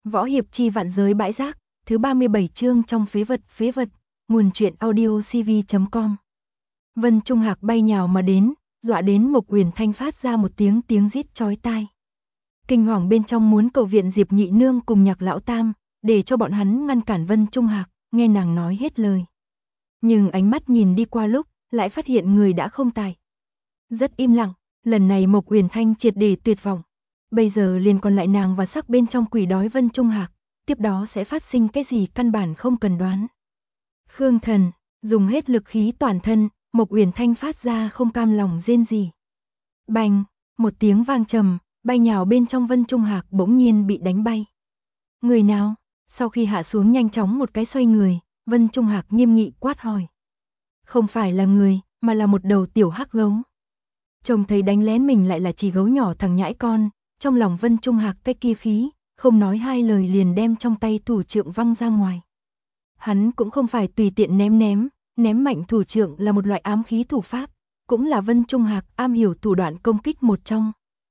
Võ hiệp chi vạn giới bãi rác, thứ 37 chương trong phế vật, nguồn truyện audio cv.com. Vân Trung Hạc bay nhào mà đến, dọa đến Mộc Uyển Thanh phát ra một tiếng rít chói tai. Kinh hoàng bên trong muốn cầu viện Diệp Nhị Nương cùng Nhạc lão tam, để cho bọn hắn ngăn cản Vân Trung Hạc, nghe nàng nói hết lời. Nhưng ánh mắt nhìn đi qua lúc, lại phát hiện người đã không tại. Rất im lặng, lần này Mộc Uyển Thanh triệt để tuyệt vọng. Bây giờ liền còn lại nàng và sắc bên trong quỷ đói Vân Trung Hạc, tiếp đó sẽ phát sinh cái gì căn bản không cần đoán. Khương Thần, dùng hết lực khí toàn thân, Mộc Uyển Thanh phát ra không cam lòng rên rỉ. Bành, một tiếng vang trầm, bay nhào bên trong Vân Trung Hạc bỗng nhiên bị đánh bay. Người nào? Sau khi hạ xuống nhanh chóng một cái xoay người, Vân Trung Hạc nghiêm nghị quát hỏi. Không phải là người, mà là một đầu tiểu hắc gấu. Trông thấy đánh lén mình lại là chỉ gấu nhỏ thằng nhãi con, trong lòng Vân Trung Hạc cái kia khí, không nói hai lời liền đem trong tay thủ trượng văng ra ngoài. Hắn cũng không phải tùy tiện ném mạnh thủ trượng là một loại ám khí thủ pháp, cũng là Vân Trung Hạc am hiểu thủ đoạn công kích một trong.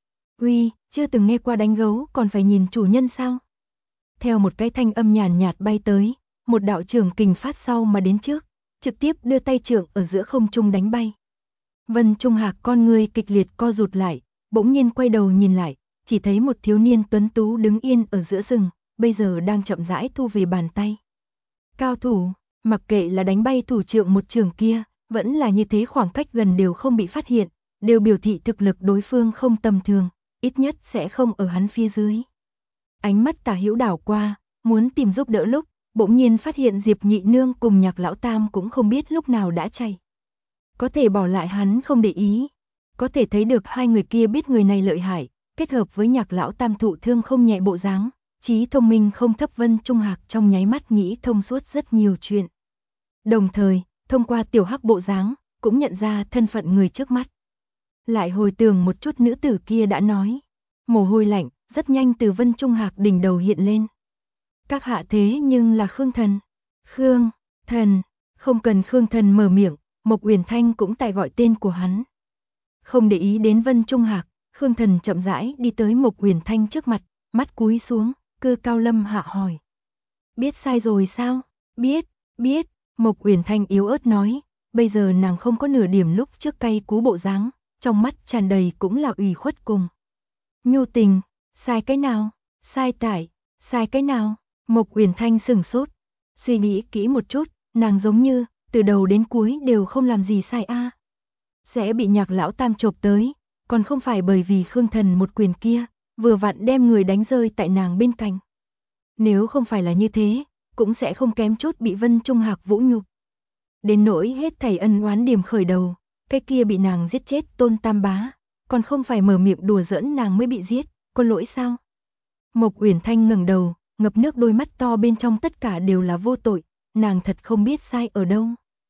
Uy, chưa từng nghe qua đánh gấu còn phải nhìn chủ nhân sao? Theo một cái thanh âm nhàn nhạt bay tới, một đạo trường kình phát sau mà đến trước, trực tiếp đưa tay trượng ở giữa không trung đánh bay. Vân Trung Hạc con người kịch liệt co rụt lại, bỗng nhiên quay đầu nhìn lại, chỉ thấy một thiếu niên tuấn tú đứng yên ở giữa rừng, bây giờ đang chậm rãi thu về bàn tay. Cao thủ, mặc kệ là đánh bay thủ trượng một trường kia, vẫn là như thế khoảng cách gần đều không bị phát hiện, đều biểu thị thực lực đối phương không tầm thường, ít nhất sẽ không ở hắn phía dưới. Ánh mắt Tả Hữu đảo qua, muốn tìm giúp đỡ lúc, bỗng nhiên phát hiện Diệp Nhị Nương cùng Nhạc lão tam cũng không biết lúc nào đã chạy. Có thể bỏ lại hắn không để ý, có thể thấy được hai người kia biết người này lợi hại, kết hợp với Nhạc lão tam thụ thương không nhẹ bộ dáng, trí thông minh không thấp. Vân Trung Hạc trong nháy mắt nghĩ thông suốt rất nhiều chuyện. Đồng thời, thông qua tiểu hắc bộ dáng, cũng nhận ra thân phận người trước mắt. Lại hồi tưởng một chút nữ tử kia đã nói, mồ hôi lạnh rất nhanh từ Vân Trung Hạc đỉnh đầu hiện lên. Các hạ thế nhưng là Khương Thần. Khương Thần, không cần Khương Thần mở miệng, Mộc Uyển Thanh cũng tại gọi tên của hắn. Không để ý đến Vân Trung Hạc, Khương Thần chậm rãi đi tới Mộc Uyển Thanh trước mặt, mắt cúi xuống, cơ cao lâm hạ hỏi. Biết sai rồi sao? Biết, Mộc Uyển Thanh yếu ớt nói, bây giờ nàng không có nửa điểm lúc trước cay cú bộ dáng, trong mắt tràn đầy cũng là ủy khuất cùng nhu tình. Sai cái nào? Sai cái nào? Mộc Uyển Thanh sửng sốt, suy nghĩ kỹ một chút, nàng giống như từ đầu đến cuối đều không làm gì sai a. Sẽ bị Nhạc lão tam chộp tới, còn không phải bởi vì Khương Thần một quyền kia, vừa vặn đem người đánh rơi tại nàng bên cạnh. Nếu không phải là như thế, cũng sẽ không kém chút bị Vân Trung Hạc vũ nhục. Đến nỗi hết thảy ân oán điểm khởi đầu, cái kia bị nàng giết chết Tôn Tam Bá, còn không phải mở miệng đùa giỡn nàng mới bị giết, có lỗi sao? Mộc Uyển Thanh ngẩng đầu, ngập nước đôi mắt to bên trong tất cả đều là vô tội, nàng thật không biết sai ở đâu.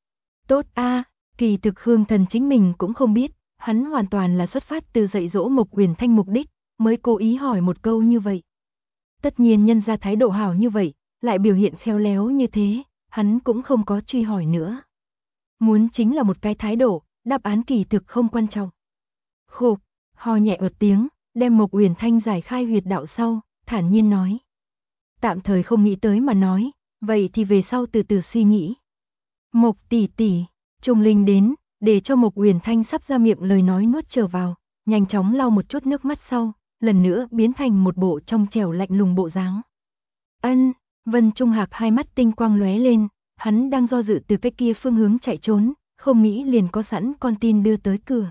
Tốt a, kỳ thực Khương Thần chính mình cũng không biết, hắn hoàn toàn là xuất phát từ dạy dỗ Mộc Uyển Thanh mục đích, mới cố ý hỏi một câu như vậy. Tất nhiên nhân ra thái độ hảo như vậy, lại biểu hiện khéo léo như thế, hắn cũng không có truy hỏi nữa. Muốn chính là một cái thái độ, đáp án kỳ thực không quan trọng. Khục, ho nhẹ một tiếng, đem Mộc Uyển Thanh giải khai huyệt đạo sau, thản nhiên nói. Tạm thời không nghĩ tới mà nói, vậy thì về sau từ từ suy nghĩ. Mộc tỷ tỷ, Trung Linh đến, để cho Mộc Uyển Thanh sắp ra miệng lời nói nuốt trở vào, nhanh chóng lau một chút nước mắt sau, lần nữa biến thành một bộ trong trẻo lạnh lùng bộ dáng. Ân, Vân Trung Hạc hai mắt tinh quang lóe lên, hắn đang do dự từ cái kia phương hướng chạy trốn, không nghĩ liền có sẵn con tin đưa tới cửa.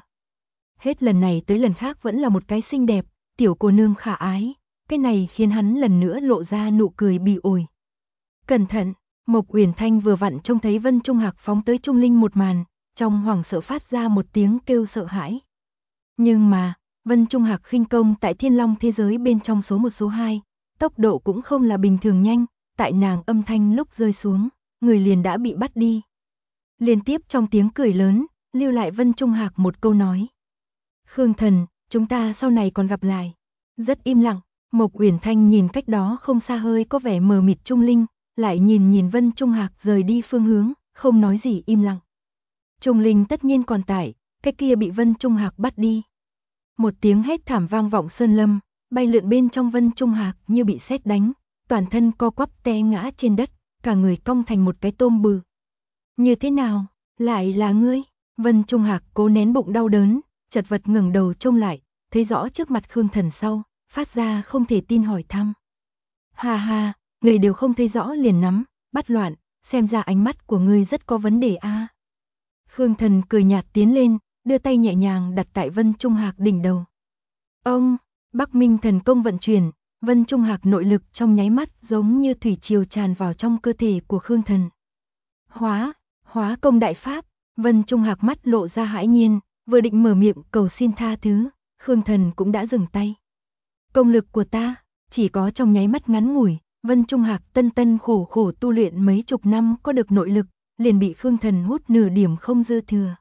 Hết lần này tới lần khác vẫn là một cái xinh đẹp, tiểu cô nương khả ái, cái này khiến hắn lần nữa lộ ra nụ cười bỉ ổi. Cẩn thận, Mộc Uyển Thanh vừa vặn trông thấy Vân Trung Hạc phóng tới Trung Linh một màn, trong hoảng sợ phát ra một tiếng kêu sợ hãi. Nhưng mà, Vân Trung Hạc khinh công tại Thiên Long thế giới bên trong số 1 số 2, tốc độ cũng không là bình thường nhanh, tại nàng âm thanh lúc rơi xuống, người liền đã bị bắt đi. Liên tiếp trong tiếng cười lớn, lưu lại Vân Trung Hạc một câu nói. Khương Thần, chúng ta sau này còn gặp lại. Rất im lặng, Mộc Uyển Thanh nhìn cách đó không xa hơi có vẻ mờ mịt Trung Linh, lại nhìn Vân Trung Hạc rời đi phương hướng, không nói gì im lặng. Trung Linh tất nhiên còn tại, cái kia bị Vân Trung Hạc bắt đi. Một tiếng hét thảm vang vọng sơn lâm, bay lượn bên trong Vân Trung Hạc như bị sét đánh, toàn thân co quắp té ngã trên đất, cả người cong thành một cái tôm bự. Như thế nào, lại là ngươi? Vân Trung Hạc cố nén bụng đau đớn, chật vật ngẩng đầu trông lại, thấy rõ trước mặt Khương Thần sau, phát ra không thể tin hỏi thăm. Ha ha, người đều không thấy rõ liền nắm, bắt loạn, xem ra ánh mắt của ngươi rất có vấn đề a. Khương Thần cười nhạt tiến lên, đưa tay nhẹ nhàng đặt tại Vân Trung Hạc đỉnh đầu. Ông, Bắc Minh thần công vận chuyển, Vân Trung Hạc nội lực trong nháy mắt giống như thủy triều tràn vào trong cơ thể của Khương Thần. Hóa công đại pháp, Vân Trung Hạc mắt lộ ra hãi nhiên, vừa định mở miệng cầu xin tha thứ, Khương Thần cũng đã dừng tay. Công lực của ta, chỉ có trong nháy mắt ngắn ngủi, Vân Trung Hạc tân khổ khổ tu luyện mấy chục năm có được nội lực, liền bị Khương Thần hút nửa điểm không dư thừa.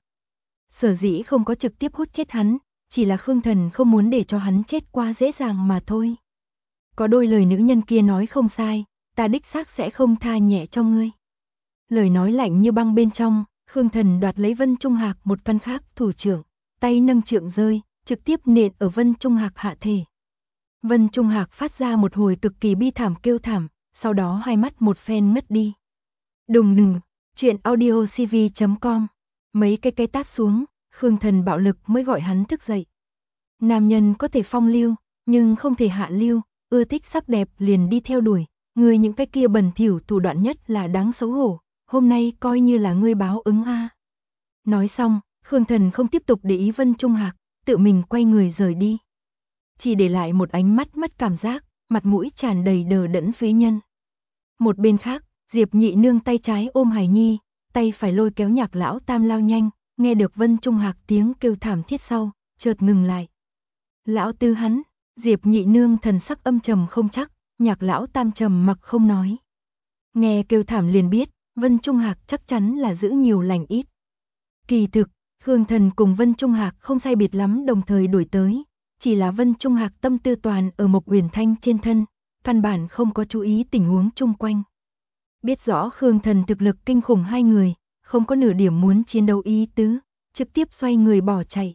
Sở dĩ không có trực tiếp hút chết hắn, chỉ là Khương Thần không muốn để cho hắn chết qua dễ dàng mà thôi. Có đôi lời nữ nhân kia nói không sai, ta đích xác sẽ không tha nhẹ cho ngươi. Lời nói lạnh như băng bên trong, Khương Thần đoạt lấy Vân Trung Hạc một căn khác thủ trưởng, tay nâng trượng rơi, trực tiếp nện ở Vân Trung Hạc hạ thể. Vân Trung Hạc phát ra một hồi cực kỳ bi thảm kêu thảm, sau đó hai mắt một phen ngất đi. Đùng đùng, chuyện audiocv.com. Mấy cái tát xuống, Khương Thần bạo lực mới gọi hắn thức dậy. Nam nhân có thể phong lưu, nhưng không thể hạ lưu, ưa thích sắc đẹp liền đi theo đuổi, người những cái kia bẩn thỉu thủ đoạn nhất là đáng xấu hổ, hôm nay coi như là ngươi báo ứng a. Nói xong, Khương Thần không tiếp tục để ý Vân Trung Hạc, tự mình quay người rời đi. Chỉ để lại một ánh mắt mất cảm giác, mặt mũi tràn đầy đờ đẫn phế nhân. Một bên khác, Diệp Nhị Nương tay trái ôm Hải Nhi, tay phải lôi kéo Nhạc Lão Tam lao nhanh, nghe được Vân Trung Hạc tiếng kêu thảm thiết sau, chợt ngừng lại. Lão Tư hắn, Diệp Nhị Nương thần sắc âm trầm không chắc, Nhạc Lão Tam trầm mặc không nói. Nghe kêu thảm liền biết, Vân Trung Hạc chắc chắn là giữ nhiều lành ít. Kỳ thực, Khương Thần cùng Vân Trung Hạc không sai biệt lắm đồng thời đuổi tới, chỉ là Vân Trung Hạc tâm tư toàn ở Mộc Uyển Thanh trên thân, căn bản không có chú ý tình huống chung quanh. Biết rõ Khương Thần thực lực kinh khủng hai người, không có nửa điểm muốn chiến đấu ý tứ, trực tiếp xoay người bỏ chạy.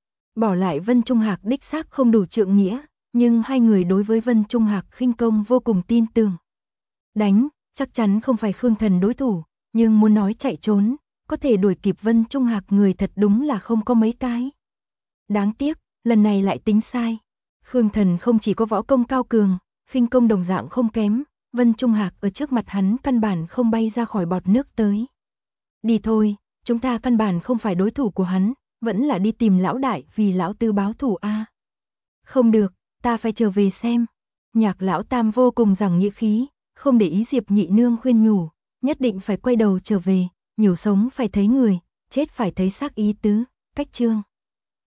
Bỏ lại Vân Trung Hạc đích xác không đủ trượng nghĩa, nhưng hai người đối với Vân Trung Hạc khinh công vô cùng tin tưởng. Đánh, chắc chắn không phải Khương Thần đối thủ, nhưng muốn nói chạy trốn, có thể đuổi kịp Vân Trung Hạc người thật đúng là không có mấy cái. Đáng tiếc, lần này lại tính sai. Khương Thần không chỉ có võ công cao cường, khinh công đồng dạng không kém, Vân Trung Hạc ở trước mặt hắn căn bản không bay ra khỏi bọt nước tới. Đi thôi, chúng ta căn bản không phải đối thủ của hắn, vẫn là đi tìm lão đại vì lão Tư báo thù a. Không được, ta phải trở về xem. Nhạc Lão Tam vô cùng giằng nghĩa khí, không để ý Diệp Nhị Nương khuyên nhủ, nhất định phải quay đầu trở về, nhiều sống phải thấy người, chết phải thấy xác ý tứ, cách chương.